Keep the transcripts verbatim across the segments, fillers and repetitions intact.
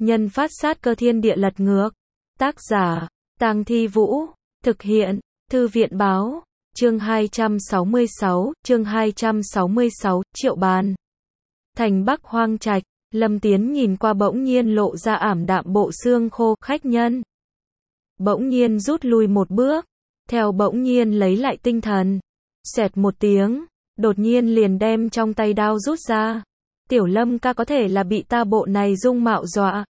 Nhân phát sát cơ thiên địa lật ngược. Tác giả, Tang Thi Vũ. Thực hiện, Thư viện báo. Chương hai trăm sáu mươi sáu, chương hai trăm sáu mươi sáu, Triệu Bàn. Thành Bắc hoang trạch, Lâm Tiến nhìn qua bỗng nhiên lộ ra ảm đạm bộ xương khô, khách nhân. Bỗng nhiên rút lui một bước, theo bỗng nhiên lấy lại tinh thần. Xẹt một tiếng, đột nhiên liền đem trong tay đao rút ra. Tiểu Lâm ca có thể là bị ta bộ này dung mạo dọa.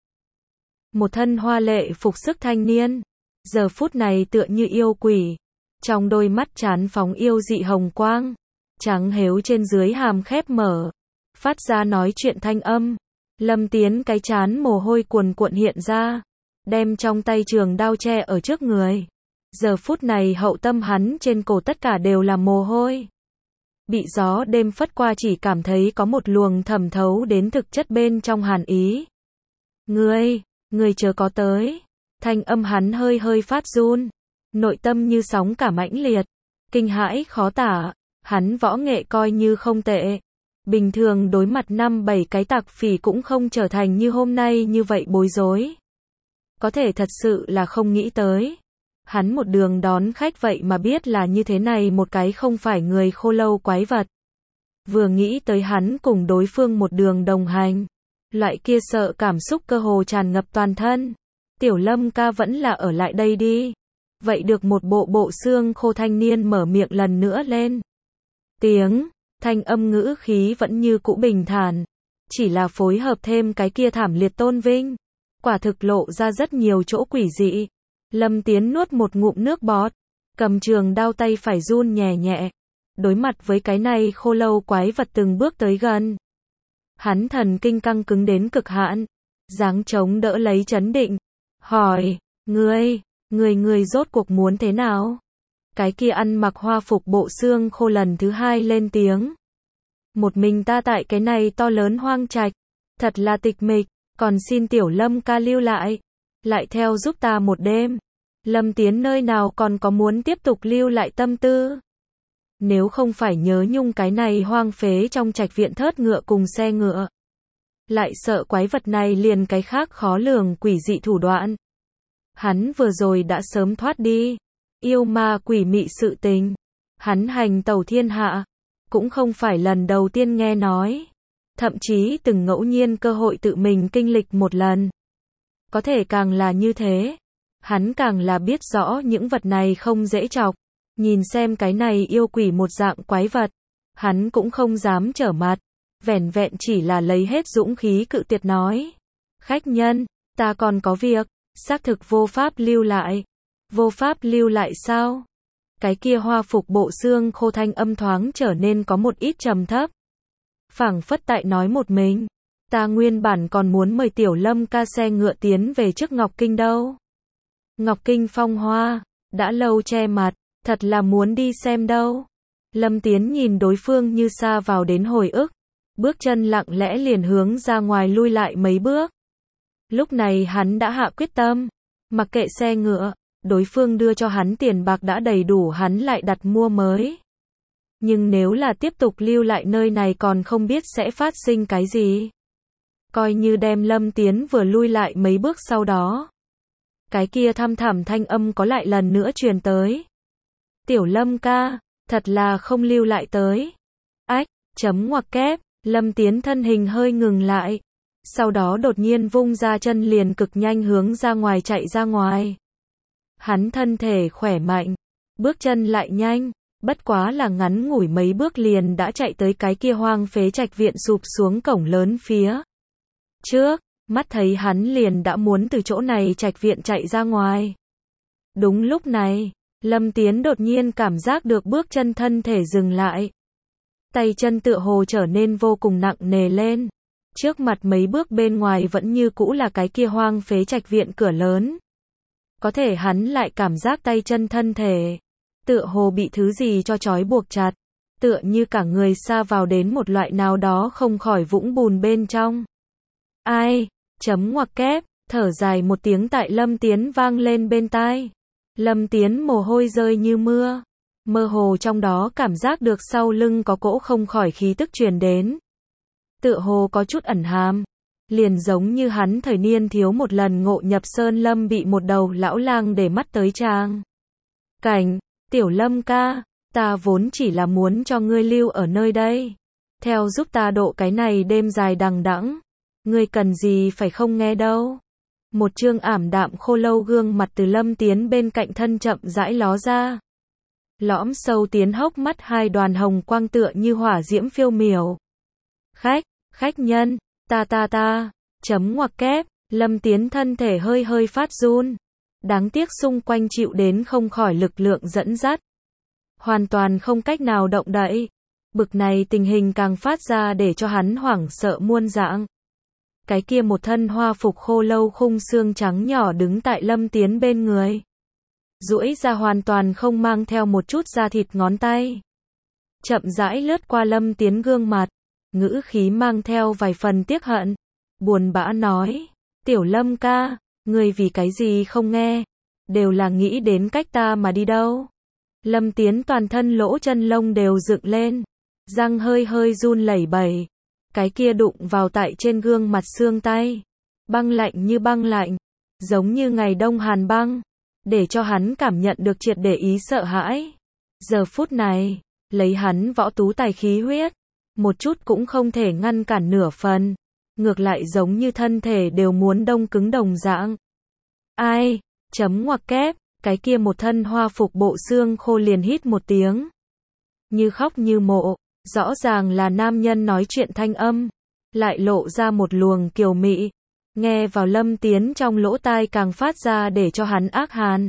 Một thân hoa lệ phục sức thanh niên, giờ phút này tựa như yêu quỷ. Trong đôi mắt chán phóng yêu dị hồng quang, trắng héo trên dưới hàm khép mở, phát ra nói chuyện thanh âm. Lâm Tiến cái chán mồ hôi cuồn cuộn hiện ra, đem trong tay trường đao che ở trước người. Giờ phút này hậu tâm hắn trên cổ tất cả đều là mồ hôi. Bị gió đêm phất qua chỉ cảm thấy có một luồng thẩm thấu đến thực chất bên trong hàn ý. Ngươi, ngươi chớ có tới. Thanh âm hắn hơi hơi phát run, nội tâm như sóng cả mãnh liệt, kinh hãi khó tả. Hắn võ nghệ coi như không tệ, bình thường đối mặt năm bảy cái tặc phỉ cũng không trở thành như hôm nay như vậy bối rối. Có thể thật sự là không nghĩ tới. Hắn một đường đón khách vậy mà biết là như thế này một cái không phải người khô lâu quái vật. Vừa nghĩ tới hắn cùng đối phương một đường đồng hành, loại kia sợ cảm xúc cơ hồ tràn ngập toàn thân. Tiểu Lâm ca vẫn là ở lại đây đi. Vậy được một bộ bộ xương khô thanh niên mở miệng lần nữa lên. Tiếng, thanh âm ngữ khí vẫn như cũ bình thản. Chỉ là phối hợp thêm cái kia thảm liệt tôn vinh. Quả thực lộ ra rất nhiều chỗ quỷ dị. Lâm Tiến nuốt một ngụm nước bọt, cầm trường đao tay phải run nhẹ nhẹ. Đối mặt với cái này khô lâu quái vật từng bước tới gần. Hắn thần kinh căng cứng đến cực hạn, dáng chống đỡ lấy chấn định. Hỏi, ngươi, ngươi ngươi rốt cuộc muốn thế nào? Cái kia ăn mặc hoa phục bộ xương khô lần thứ hai lên tiếng. Một mình ta tại cái này to lớn hoang trạch, thật là tịch mịch, còn xin Tiểu Lâm ca lưu lại. Lại theo giúp ta một đêm. Lâm Tiến nơi nào còn có muốn tiếp tục lưu lại tâm tư. Nếu không phải nhớ nhung cái này hoang phế trong trạch viện thớt ngựa cùng xe ngựa. Lại sợ quái vật này liền cái khác khó lường quỷ dị thủ đoạn. Hắn vừa rồi đã sớm thoát đi. Yêu ma quỷ mị sự tình. Hắn hành tẩu thiên hạ. Cũng không phải lần đầu tiên nghe nói. Thậm chí từng ngẫu nhiên cơ hội tự mình kinh lịch một lần. Có thể càng là như thế, hắn càng là biết rõ những vật này không dễ chọc. Nhìn xem cái này yêu quỷ một dạng quái vật, hắn cũng không dám trở mặt, vẻn vẹn chỉ là lấy hết dũng khí cự tuyệt nói. Khách nhân, ta còn có việc, xác thực vô pháp lưu lại. Vô pháp lưu lại sao? Cái kia hoa phục bộ xương khô thanh âm thoáng trở nên có một ít trầm thấp. Phảng phất tại nói một mình. Ta nguyên bản còn muốn mời Tiểu Lâm ca xe ngựa tiến về trước Ngọc Kinh đâu. Ngọc Kinh phong hoa, đã lâu che mặt, thật là muốn đi xem đâu. Lâm Tiến nhìn đối phương như xa vào đến hồi ức, bước chân lặng lẽ liền hướng ra ngoài lui lại mấy bước. Lúc này hắn đã hạ quyết tâm, mặc kệ xe ngựa, đối phương đưa cho hắn tiền bạc đã đầy đủ hắn lại đặt mua mới. Nhưng nếu là tiếp tục lưu lại nơi này còn không biết sẽ phát sinh cái gì. Coi như đem Lâm Tiến vừa lui lại mấy bước sau đó. Cái kia thăm thẳm thanh âm có lại lần nữa truyền tới. Tiểu Lâm ca, thật là không lưu lại tới. Ách, chấm ngoặc kép, Lâm Tiến thân hình hơi ngừng lại. Sau đó đột nhiên vung ra chân liền cực nhanh hướng ra ngoài chạy ra ngoài. Hắn thân thể khỏe mạnh, bước chân lại nhanh, bất quá là ngắn ngủi mấy bước liền đã chạy tới cái kia hoang phế trạch viện sụp xuống cổng lớn phía trước, mắt thấy hắn liền đã muốn từ chỗ này trạch viện chạy ra ngoài. Đúng lúc này, Lâm Tiến đột nhiên cảm giác được bước chân thân thể dừng lại. Tay chân tựa hồ trở nên vô cùng nặng nề lên. Trước mặt mấy bước bên ngoài vẫn như cũ là cái kia hoang phế trạch viện cửa lớn. Có thể hắn lại cảm giác tay chân thân thể, tựa hồ bị thứ gì cho trói buộc chặt. Tựa như cả người sa vào đến một loại nào đó không khỏi vũng bùn bên trong. Ai, chấm ngoặc kép, thở dài một tiếng tại Lâm Tiến vang lên bên tai. Lâm Tiến mồ hôi rơi như mưa. Mơ hồ trong đó cảm giác được sau lưng có cỗ không khỏi khí tức truyền đến. Tựa hồ có chút ẩn hàm. Liền giống như hắn thời niên thiếu một lần ngộ nhập sơn lâm bị một đầu lão lang để mắt tới trang. Cảnh, tiểu Lâm ca, ta vốn chỉ là muốn cho ngươi lưu ở nơi đây. Theo giúp ta độ cái này đêm dài đằng đẵng. Ngươi cần gì phải không nghe đâu. Một chương ảm đạm khô lâu gương mặt từ Lâm Tiến bên cạnh thân chậm rãi ló ra. Lõm sâu tiến hốc mắt hai đoàn hồng quang tựa như hỏa diễm phiêu miểu. Khách, khách nhân, ta ta ta, chấm ngoặc kép, Lâm Tiến thân thể hơi hơi phát run. Đáng tiếc xung quanh chịu đến không khỏi lực lượng dẫn dắt. Hoàn toàn không cách nào động đậy. Bực này tình hình càng phát ra để cho hắn hoảng sợ muôn dạng. Cái kia một thân hoa phục khô lâu khung xương trắng nhỏ đứng tại Lâm Tiến bên người. Duỗi ra hoàn toàn không mang theo một chút da thịt ngón tay. Chậm rãi lướt qua Lâm Tiến gương mặt. Ngữ khí mang theo vài phần tiếc hận. Buồn bã nói. Tiểu Lâm ca, ngươi vì cái gì không nghe. Đều là nghĩ đến cách ta mà đi đâu. Lâm Tiến toàn thân lỗ chân lông đều dựng lên. Răng hơi hơi run lẩy bẩy. Cái kia đụng vào tại trên gương mặt xương tay. Băng lạnh như băng lạnh. Giống như ngày đông hàn băng. Để cho hắn cảm nhận được triệt để ý sợ hãi. Giờ phút này, lấy hắn võ tú tài khí huyết. Một chút cũng không thể ngăn cản nửa phần. Ngược lại giống như thân thể đều muốn đông cứng đồng dạng. Ai, chấm ngoặc kép, cái kia một thân hoa phục bộ xương khô liền hít một tiếng. Như khóc như mộ, rõ ràng là nam nhân nói chuyện thanh âm. Lại lộ ra một luồng kiều mị. Nghe vào Lâm Tiến trong lỗ tai càng phát ra để cho hắn ác hàn.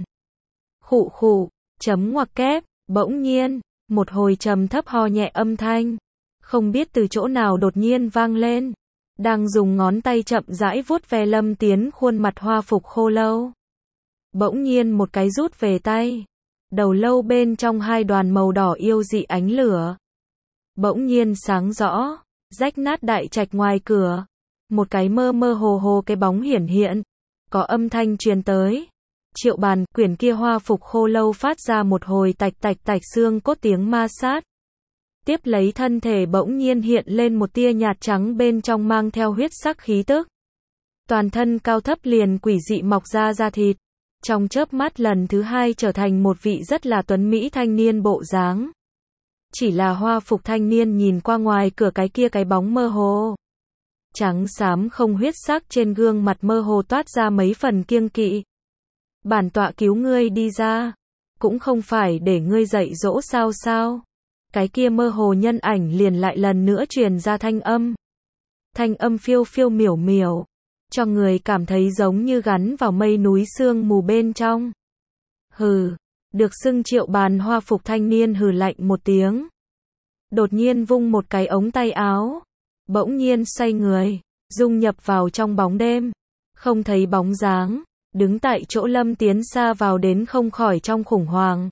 Khụ khụ, chấm ngoặc kép, bỗng nhiên, một hồi trầm thấp ho nhẹ âm thanh. Không biết từ chỗ nào đột nhiên vang lên. Đang dùng ngón tay chậm rãi vuốt ve Lâm Tiến khuôn mặt hoa phục khô lâu. Bỗng nhiên một cái rút về tay. Đầu lâu bên trong hai đoàn màu đỏ yêu dị ánh lửa. Bỗng nhiên sáng rõ, rách nát đại trạch ngoài cửa. Một cái mơ mơ hồ hồ cái bóng hiển hiện. Có âm thanh truyền tới. Triệu Bàn, quyển kia hoa phục khô lâu phát ra một hồi tạch tạch tạch xương cốt tiếng ma sát. Tiếp lấy thân thể bỗng nhiên hiện lên một tia nhạt trắng bên trong mang theo huyết sắc khí tức. Toàn thân cao thấp liền quỷ dị mọc ra da thịt. Trong chớp mắt lần thứ hai trở thành một vị rất là tuấn mỹ thanh niên bộ dáng. Chỉ là hoa phục thanh niên nhìn qua ngoài cửa cái kia cái bóng mơ hồ. Trắng xám không huyết sắc trên gương mặt mơ hồ toát ra mấy phần kiêng kỵ. Bản tọa cứu ngươi đi ra. Cũng không phải để ngươi dạy dỗ sao sao. Cái kia mơ hồ nhân ảnh liền lại lần nữa truyền ra thanh âm. Thanh âm phiêu phiêu miểu miểu. Cho người cảm thấy giống như gắn vào mây núi sương mù bên trong. Hừ. Được xưng Triệu Bàn hoa phục thanh niên hừ lạnh một tiếng. Đột nhiên vung một cái ống tay áo. Bỗng nhiên xoay người. Dung nhập vào trong bóng đêm. Không thấy bóng dáng. Đứng tại chỗ Lâm Tiến xa vào đến không khỏi trong khủng hoảng.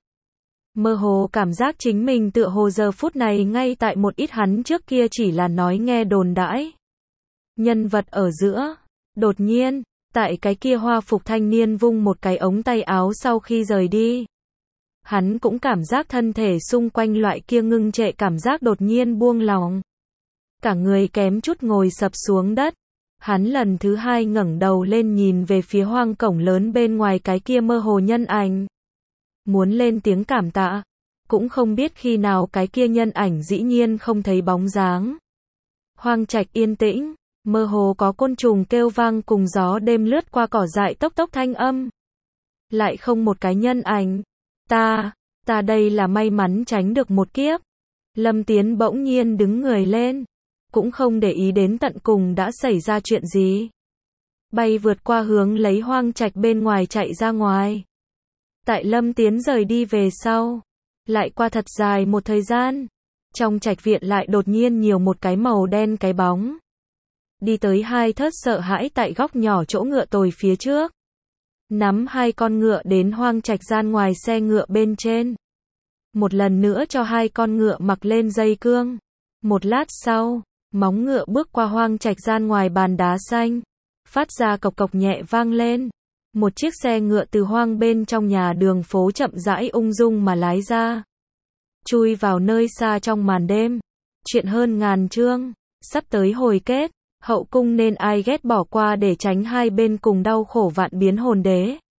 Mơ hồ cảm giác chính mình tựa hồ giờ phút này ngay tại một ít hắn trước kia chỉ là nói nghe đồn đãi. Nhân vật ở giữa. Đột nhiên, tại cái kia hoa phục thanh niên vung một cái ống tay áo sau khi rời đi. Hắn cũng cảm giác thân thể xung quanh loại kia ngưng trệ cảm giác đột nhiên buông lỏng. Cả người kém chút ngồi sập xuống đất. Hắn lần thứ hai ngẩng đầu lên nhìn về phía hoang cổng lớn bên ngoài cái kia mơ hồ nhân ảnh. Muốn lên tiếng cảm tạ. Cũng không biết khi nào cái kia nhân ảnh dĩ nhiên không thấy bóng dáng. Hoang trạch yên tĩnh. Mơ hồ có côn trùng kêu vang cùng gió đêm lướt qua cỏ dại tốc tốc thanh âm. Lại không một cái nhân ảnh. Ta, ta đây là may mắn tránh được một kiếp. Lâm Tiến bỗng nhiên đứng người lên. Cũng không để ý đến tận cùng đã xảy ra chuyện gì. Bay vượt qua hướng lấy hoang trạch bên ngoài chạy ra ngoài. Tại Lâm Tiến rời đi về sau. Lại qua thật dài một thời gian. Trong trạch viện lại đột nhiên nhiều một cái màu đen cái bóng. Đi tới hai thớt sợ hãi tại góc nhỏ chỗ ngựa tồi phía trước. Nắm hai con ngựa đến hoang trạch gian ngoài xe ngựa bên trên. Một lần nữa cho hai con ngựa mặc lên dây cương. Một lát sau, móng ngựa bước qua hoang trạch gian ngoài bàn đá xanh. Phát ra cộc cộc nhẹ vang lên. Một chiếc xe ngựa từ hoang bên trong nhà đường phố chậm rãi ung dung mà lái ra. Chui vào nơi xa trong màn đêm. Chuyện hơn ngàn chương. Sắp tới hồi kết. Hậu cung nên ai ghét bỏ qua để tránh hai bên cùng đau khổ vạn biến hồn đế.